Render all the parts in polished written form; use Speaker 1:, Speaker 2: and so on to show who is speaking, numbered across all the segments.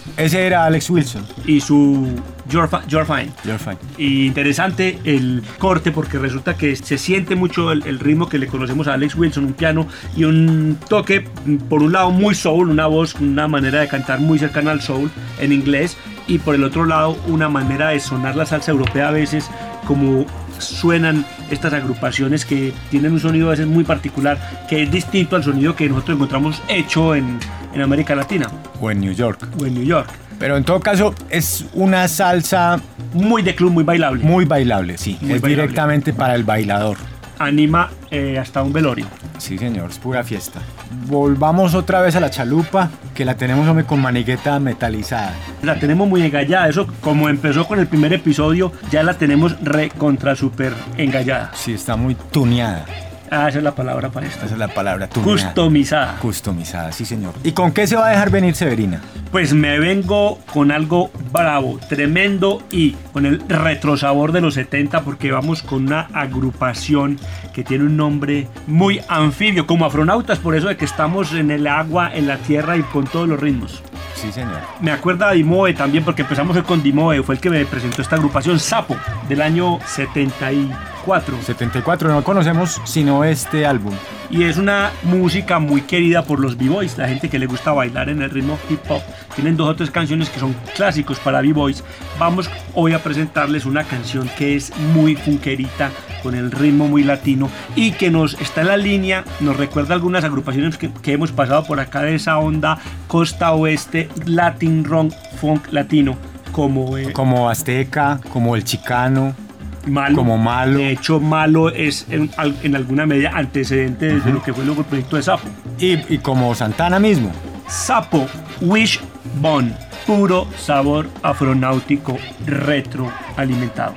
Speaker 1: Ese era Alex Wilson.
Speaker 2: Y su You're Fine.
Speaker 1: You're Fine.
Speaker 2: Y interesante el corte porque resulta que se siente mucho el ritmo que le conocemos a Alex Wilson, un piano y un toque, por un lado muy soul, una voz, una manera de cantar muy cercana al soul en inglés, y por el otro lado una manera de sonar la salsa europea a veces, como suenan estas agrupaciones que tienen un sonido a veces muy particular, que es distinto al sonido que nosotros encontramos hecho en América Latina.
Speaker 1: O en New York.
Speaker 2: Pero
Speaker 1: en todo caso es una salsa
Speaker 2: muy de club, muy bailable.
Speaker 1: Muy bailable, sí. Muy es bailable. Directamente para el bailador.
Speaker 2: Anima hasta un velorio.
Speaker 1: Sí, señor, es pura fiesta. Volvamos otra vez a la chalupa, que la tenemos, hombre, con manigueta metalizada.
Speaker 2: La tenemos muy engallada. Eso, como empezó con el primer episodio, ya la tenemos recontra super engallada.
Speaker 1: Sí, está muy tuneada.
Speaker 2: Esa es la palabra para esto.
Speaker 1: Esa es la palabra, tuneada.
Speaker 2: Customizada.
Speaker 1: Customizada, sí, señor. ¿Y con qué se va a dejar venir Severina?
Speaker 2: Pues me vengo con algo bravo, tremendo, y con el retrosabor de los 70, porque vamos con una agrupación que tiene un nombre muy anfibio, como Afronautas, por eso de que estamos en el agua, en la tierra y con todos los ritmos.
Speaker 1: Sí, señor.
Speaker 2: Me acuerda a Dimoe también, porque empezamos con Dimoe, fue el que me presentó esta agrupación, Sapo, del año 74.
Speaker 1: 74, no conocemos sino este álbum.
Speaker 2: Y es una música muy querida por los b-boys, la gente que le gusta bailar en el ritmo hip hop. Tienen 2 o 3 canciones que son clásicos para b-boys. Vamos hoy a presentarles una canción que es muy funkerita, con el ritmo muy latino y que nos está en la línea, nos recuerda algunas agrupaciones que hemos pasado por acá de esa onda costa oeste, Latin rock, funk latino,
Speaker 1: como Azteca, como El Chicano.
Speaker 2: Malo.
Speaker 1: Como Malo.
Speaker 2: De hecho, Malo es en alguna medida antecedente de lo que fue luego el proyecto de Sapo.
Speaker 1: Y como Santana mismo.
Speaker 2: Sapo, Wishbone, puro sabor afronáutico retroalimentado.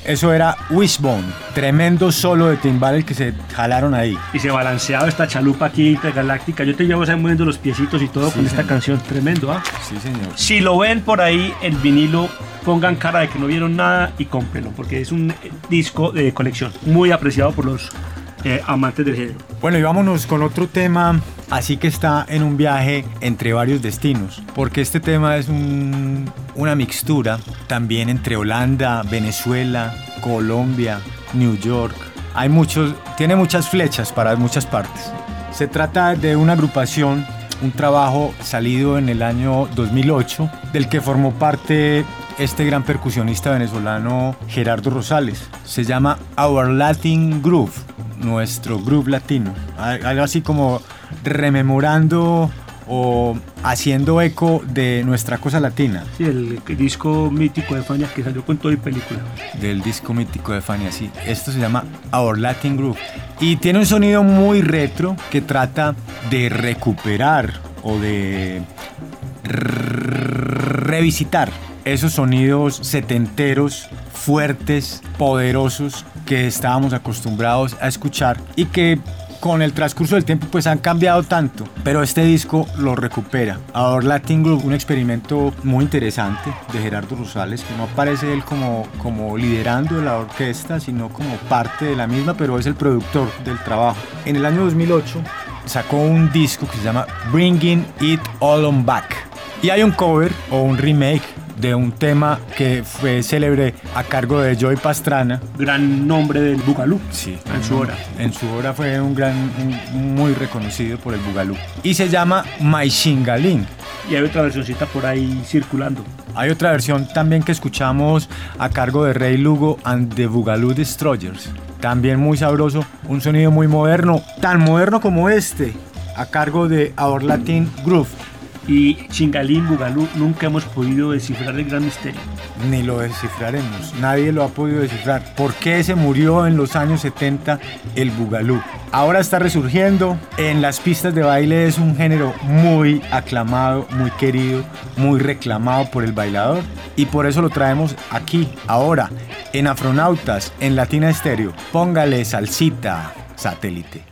Speaker 1: Eso era Wishbone, tremendo solo de timbal el que se jalaron ahí.
Speaker 2: Y se balanceaba esta chalupa aquí intergaláctica. Yo te llevo moviendo los piecitos y todo
Speaker 1: Sí,
Speaker 2: con esta
Speaker 1: señor.
Speaker 2: canción. Tremendo, ¿ah?
Speaker 1: Sí, señor.
Speaker 2: Si lo ven por ahí, el vinilo, pongan cara de que no vieron nada y cómprenlo, porque es un disco de colección muy apreciado por los amantes del género.
Speaker 1: Bueno, y vámonos con otro tema, así que está en un viaje entre varios destinos, porque este tema es una mixtura también entre Holanda, Venezuela, Colombia, New York. Tiene muchas flechas para muchas partes. Se trata de una agrupación, un trabajo salido en el año 2008, del que formó parte este gran percusionista venezolano Gerardo Rosales. Se llama Our Latin Groove, nuestro groove latino. Algo así como rememorando o haciendo eco de nuestra cosa latina.
Speaker 2: Sí, el disco mítico de Fania que salió con todo y película.
Speaker 1: Del disco mítico de Fania, sí. Esto se llama Our Latin Groove. Y tiene un sonido muy retro que trata de recuperar o de revisitar esos sonidos setenteros, fuertes, poderosos que estábamos acostumbrados a escuchar y que con el transcurso del tiempo pues han cambiado tanto, pero este disco lo recupera. Our Latin Groove, un experimento muy interesante de Gerardo Rosales, que no aparece él como liderando la orquesta, sino como parte de la misma, pero es el productor del trabajo. En el año 2008 sacó un disco que se llama Bringing It All On Back, y hay un cover o un remake de un tema que fue célebre a cargo de Joey Pastrana.
Speaker 2: Gran nombre del Bugalú.
Speaker 1: Sí,
Speaker 2: en su hora.
Speaker 1: En su hora fue muy reconocido por el Bugalú. Y se llama My Shingaling.
Speaker 2: Y hay otra versioncita por ahí circulando.
Speaker 1: Hay otra versión también que escuchamos a cargo de Ray Lugo and the Bugalú Destroyers. También muy sabroso, un sonido muy moderno, tan moderno como este, a cargo de Our Latin Groove.
Speaker 2: Y Chingalín, Bugalú, nunca hemos podido descifrar el gran misterio.
Speaker 1: Ni lo descifraremos, nadie lo ha podido descifrar. ¿Por qué se murió en los años 70 el Bugalú? Ahora está resurgiendo, en las pistas de baile es un género muy aclamado, muy querido, muy reclamado por el bailador, y por eso lo traemos aquí, ahora, en Afronautas, en Latina Estéreo. Póngale salsita, satélite.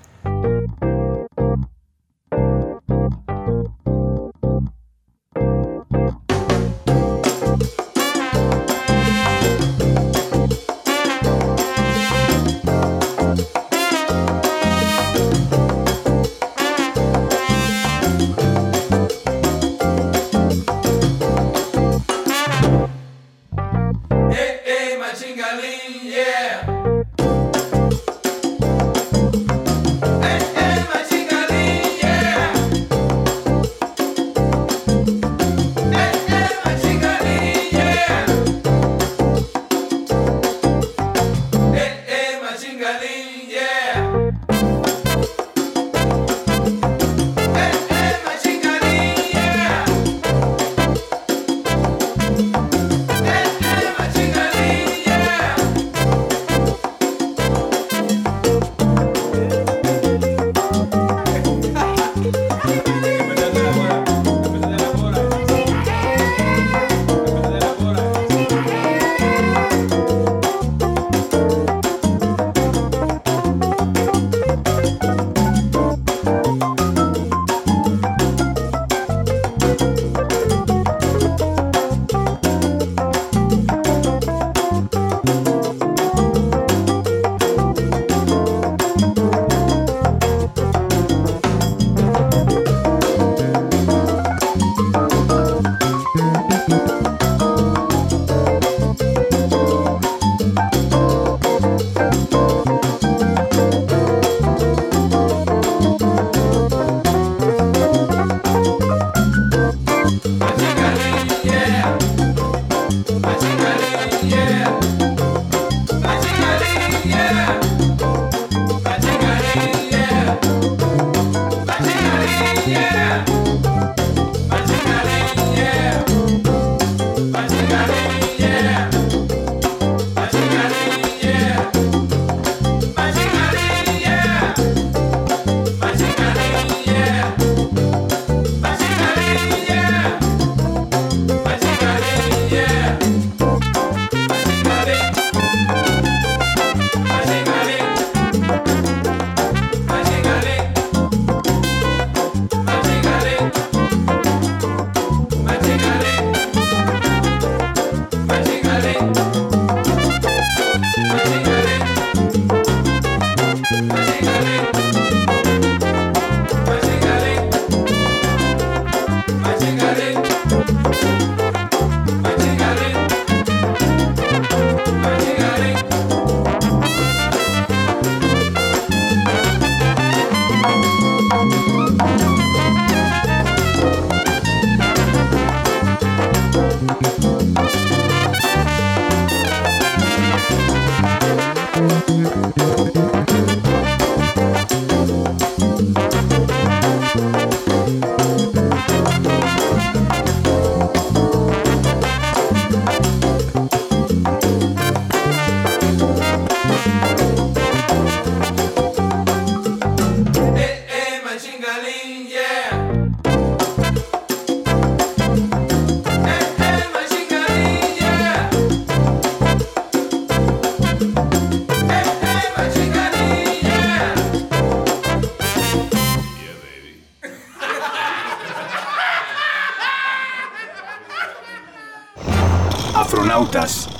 Speaker 1: Afronautas.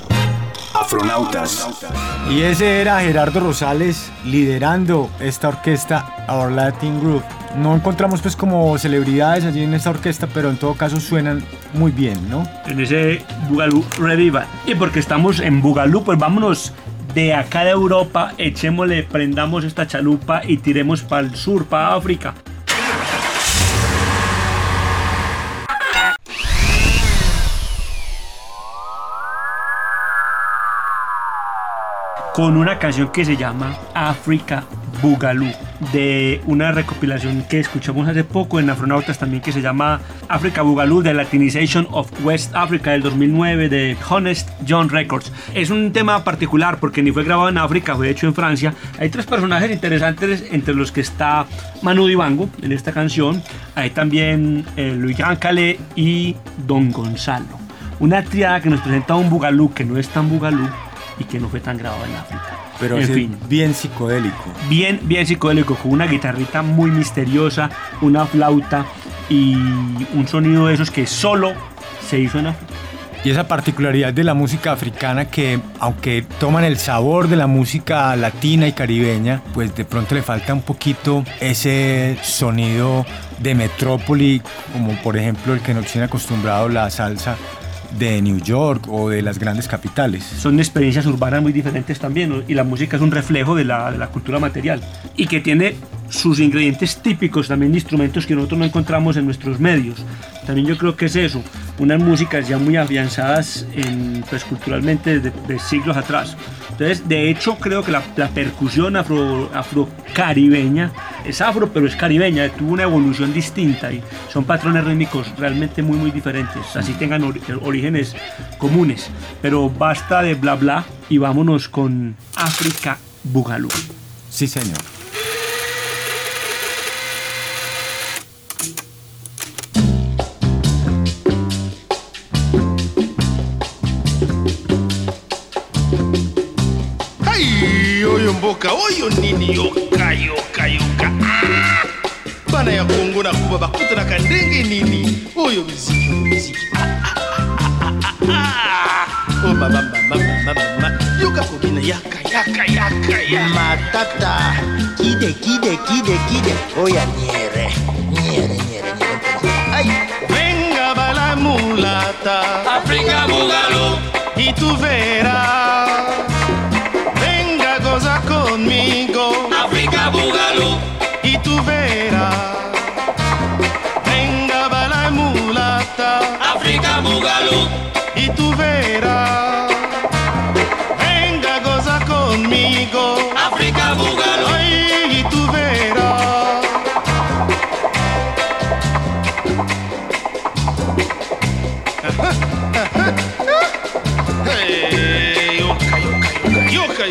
Speaker 1: Y ese era Gerardo Rosales liderando esta orquesta Our Latin Group. No encontramos pues como celebridades allí en esta orquesta, pero en todo caso suenan muy bien, ¿no?
Speaker 2: En ese Boogaloo Revival. Y porque estamos en Boogaloo, pues vámonos de acá de Europa, echémosle, prendamos esta chalupa y tiremos para el sur, para África. Con una canción que se llama Africa Boogaloo, de una recopilación que escuchamos hace poco en Afronautas también, que se llama Africa Boogaloo, The Latinization of West Africa, del 2009, de Honest John Records. Es un tema particular porque ni fue grabado en África, fue hecho en Francia. Hay tres personajes interesantes, entre los que está Manu Dibango en esta canción. Hay también Louis Calais y Don Gonzalo. Una triada que nos presenta un Boogaloo que no es tan Boogaloo y que no fue tan grabado en África.
Speaker 1: Pero en fin, bien psicodélico.
Speaker 2: Bien psicodélico, con una guitarrita muy misteriosa, una flauta y un sonido de esos que solo se hizo en África.
Speaker 1: Y esa particularidad de la música africana que, aunque toman el sabor de la música latina y caribeña, pues de pronto le falta un poquito ese sonido de metrópoli, como por ejemplo el que nos tiene acostumbrado la salsa de New York o de las grandes capitales.
Speaker 2: Son experiencias urbanas muy diferentes también, ¿no? Y la música es un reflejo de la cultura material y que tiene sus ingredientes típicos también de instrumentos que nosotros no encontramos en nuestros medios. También yo creo que es eso, unas músicas ya muy afianzadas pues, culturalmente de siglos atrás. Entonces, de hecho, creo que la percusión afro-caribeña es afro, pero es caribeña, tuvo una evolución distinta y son patrones rítmicos realmente muy diferentes, así tengan orígenes comunes. Pero basta de bla bla y vámonos con Africa Boogaloo.
Speaker 1: Sí, señor.
Speaker 3: Mboka oyo nini yoka bana ya Kongo na kuba bakutana kandenge nini oyo muziki oh mama yoka kokina yaka
Speaker 4: matata kide oya nyere
Speaker 3: ay venga bala mulata
Speaker 5: Africa Boogaloo
Speaker 3: y tú verás. Goza conmigo,
Speaker 5: Africa Boogaloo,
Speaker 3: y tú verás. Venga, bala mulata,
Speaker 5: Africa Boogaloo,
Speaker 3: y tú verás. Venga, goza conmigo,
Speaker 5: Africa Boogaloo,
Speaker 3: ay, y tú verás. Hey, yoka.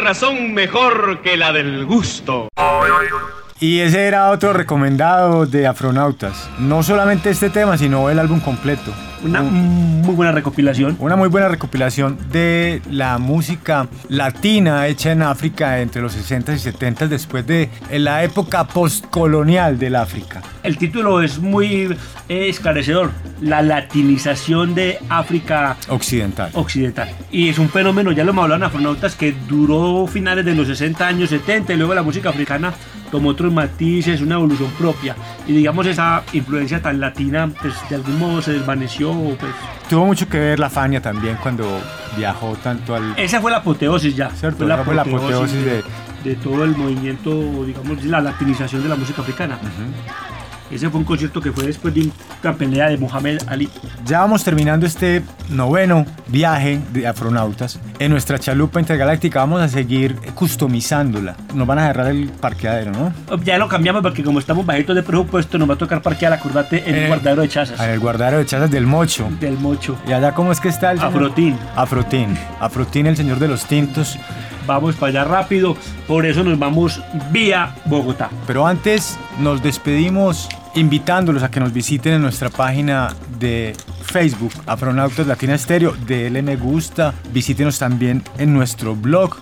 Speaker 6: razón mejor que la del gusto.
Speaker 1: Y ese era otro recomendado de Afronautas. No solamente este tema, sino el álbum completo.
Speaker 2: Una muy buena recopilación.
Speaker 1: Una muy buena recopilación de la música latina hecha en África entre los 60 y 70 después de la época postcolonial del África.
Speaker 2: El título es muy esclarecedor. La latinización de África
Speaker 1: Occidental.
Speaker 2: Y es un fenómeno, ya lo hemos hablado en Afronautas, que duró finales de los 60 años, 70, y luego la música africana tomó otros matices, una evolución propia. Y digamos, esa influencia tan latina, pues de algún modo se desvaneció. Pues.
Speaker 1: Tuvo mucho que ver la Fania también cuando viajó tanto al...
Speaker 2: Esa fue la apoteosis ya.
Speaker 1: ¿Cierto?
Speaker 2: Fue la
Speaker 1: apoteosis
Speaker 2: de todo el movimiento, digamos, la latinización de la música africana. Ese fue un concierto que fue después de una pelea de Muhammad Ali.
Speaker 1: Ya vamos terminando este 9º viaje de Afronautas. En nuestra chalupa intergaláctica vamos a seguir customizándola. Nos van a cerrar el parqueadero, ¿no?
Speaker 2: Ya lo cambiamos porque como estamos bajitos de presupuesto nos va a tocar parquear, acordate, en el guardadero de chazas.
Speaker 1: En el guardadero de chazas del Mocho.
Speaker 2: Del Mocho.
Speaker 1: ¿Y allá cómo es que está el señor? Afrotín, el señor de los tintos.
Speaker 2: Vamos para allá rápido, por eso nos vamos vía Bogotá.
Speaker 1: Pero antes nos despedimos invitándolos a que nos visiten en nuestra página de Facebook, Afronautas Latina Estéreo, denle me gusta, visítenos también en nuestro blog,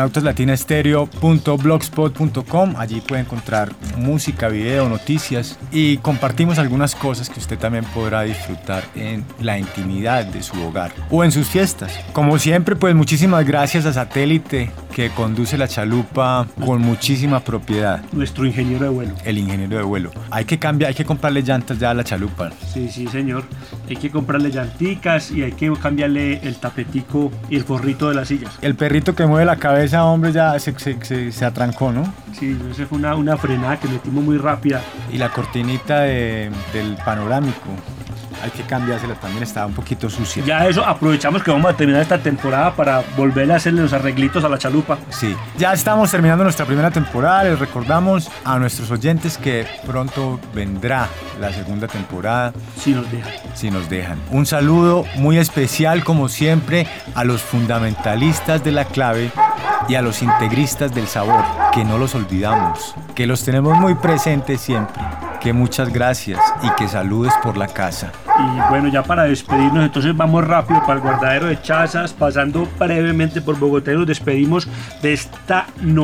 Speaker 1: afronautaslatinaestereo.blogspot.com, allí puede encontrar música, video, noticias y compartimos algunas cosas que usted también podrá disfrutar en la intimidad de su hogar o en sus fiestas. Como siempre, pues muchísimas gracias a Satélite que conduce la chalupa con muchísima propiedad.
Speaker 2: Nuestro ingeniero de vuelo.
Speaker 1: El ingeniero de vuelo. Hay que comprarle llantas ya a la chalupa.
Speaker 2: Sí, señor. Hay que comprarle llanticas y hay que cambiarle el tapetico y el forrito de las sillas.
Speaker 1: El perrito que mueve la cabeza, hombre, ya se atrancó, ¿no?
Speaker 2: Sí, esa fue una frenada que metimos muy rápida.
Speaker 1: Y la cortinita del panorámico. Hay que cambiársela, también estaba un poquito sucia.
Speaker 2: Ya eso, aprovechamos que vamos a terminar esta temporada para volver a hacerle los arreglitos a la chalupa.
Speaker 1: Sí, ya estamos terminando nuestra primera temporada. Les recordamos a nuestros oyentes que pronto vendrá la segunda temporada.
Speaker 2: Si nos dejan.
Speaker 1: Un saludo muy especial, como siempre, a los fundamentalistas de la clave y a los integristas del sabor, que no los olvidamos, que los tenemos muy presentes siempre. Que muchas gracias y que saludes por la casa.
Speaker 2: Y bueno, ya para despedirnos, entonces vamos rápido para el guardadero de chazas, pasando brevemente por Bogotá y nos despedimos de esta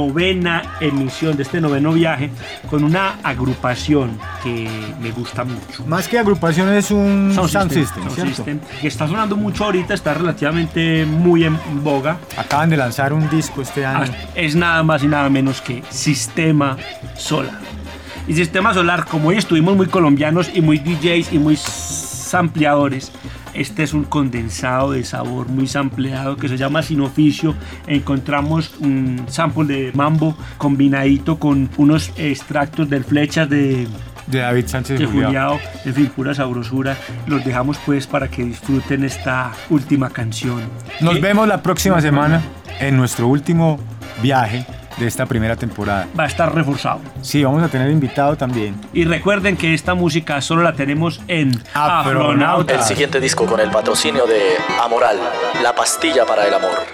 Speaker 2: 9ª emisión, de este 9º viaje, con una agrupación que me gusta mucho.
Speaker 1: Más que agrupación es un sound system,
Speaker 2: que está sonando mucho ahorita, está relativamente muy en boga.
Speaker 1: Acaban de lanzar un disco este año.
Speaker 2: Es nada más y nada menos que Sistema Solar. Y Sistema Solar, como hoy estuvimos muy colombianos y muy DJs y muy sampleadores, este es un condensado de sabor muy sampleado que se llama Sin Oficio. Encontramos un sample de mambo combinadito con unos extractos de flechas de
Speaker 1: David Sánchez
Speaker 2: de Juliao, en fin, pura sabrosura. Los dejamos pues para que disfruten esta última canción.
Speaker 1: Nos vemos la próxima semana en nuestro último viaje de esta primera temporada.
Speaker 2: Va a estar reforzado.
Speaker 1: Sí, vamos a tener invitado también.
Speaker 2: Y recuerden que esta música solo la tenemos en
Speaker 7: Afronautas. El siguiente disco con el patrocinio de Amoral, la pastilla para el amor.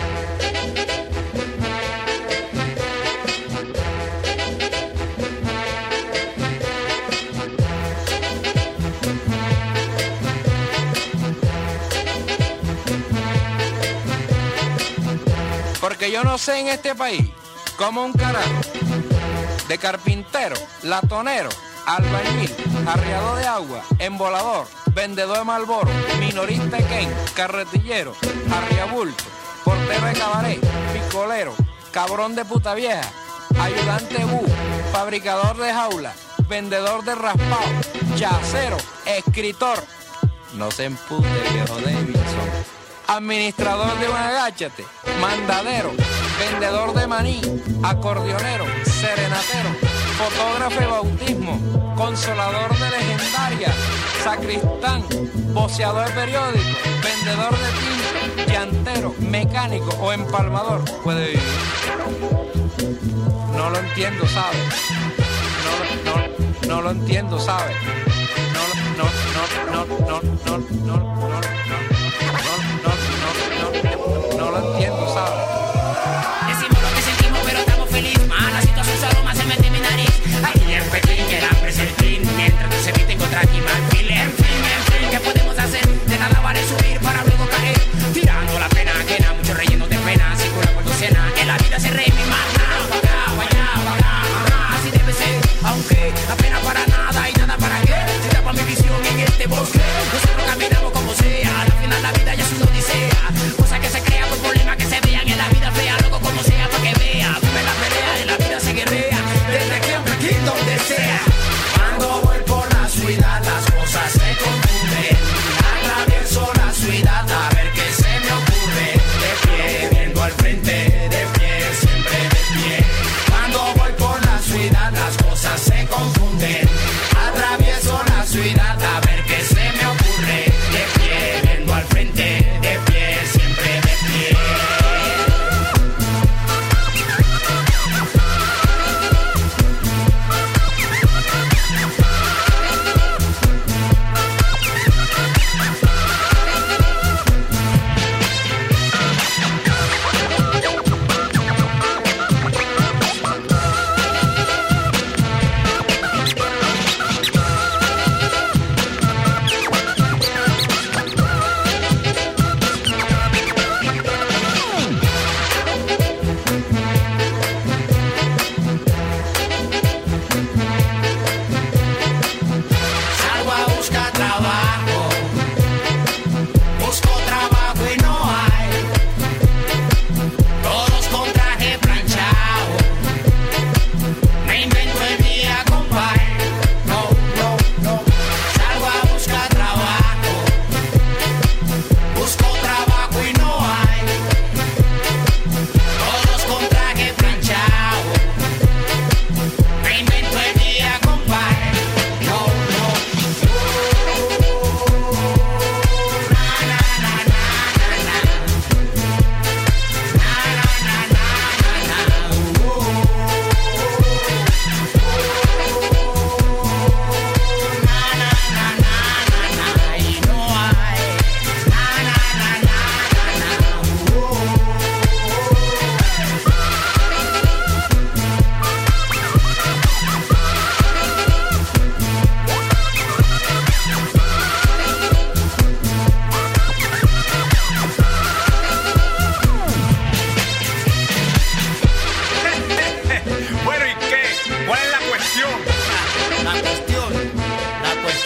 Speaker 8: Porque yo no sé en este país cómo un carajo de carpintero, latonero, albañil, arriador de agua, embolador, vendedor de Marlboro, minorista de Ken, carretillero, arriabulto, portero de cabaret, picolero, cabrón de puta vieja, ayudante bu, fabricador de jaula, vendedor de raspado, chacero, escritor, no se empute viejo Davidson, administrador de un agáchate, mandadero, vendedor de maní, acordeonero, serenatero, fotógrafo de bautismo, consolador de legendaria, sacristán, voceador de periódico, vendedor de tinta, llantero, mecánico o empalmador puede vivir. No lo entiendo, ¿sabes? No lo entiendo, ¿sabes? No lo entiendo, ¿sabes?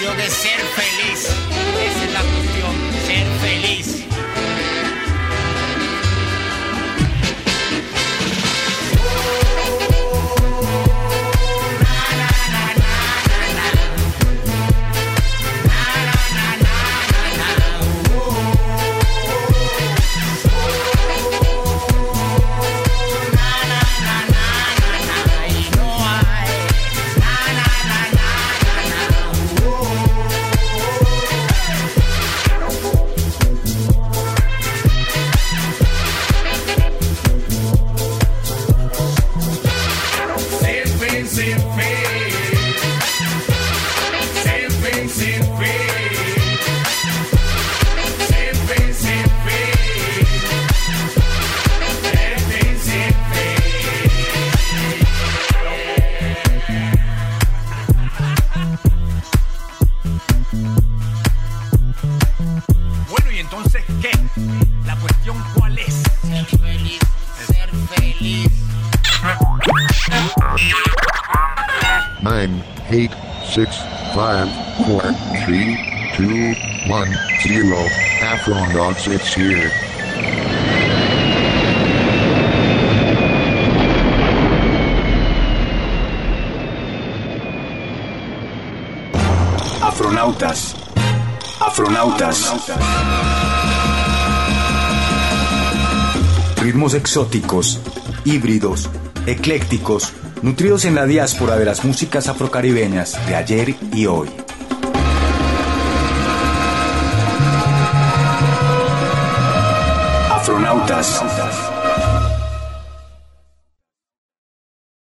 Speaker 9: digo que ser feliz. Esa es la cuestión, ser feliz.
Speaker 10: Bueno, y entonces, ¿qué? La cuestión, ¿cuál es?
Speaker 9: Ser feliz, ser feliz.
Speaker 11: 9, 8, 6, 5, 4, 3, 2, 1, 0. Afronauts, it's here.
Speaker 10: Afronautas. Afronautas. Ritmos exóticos, híbridos, eclécticos, nutridos en la diáspora de las músicas afrocaribeñas de ayer y hoy. Afronautas.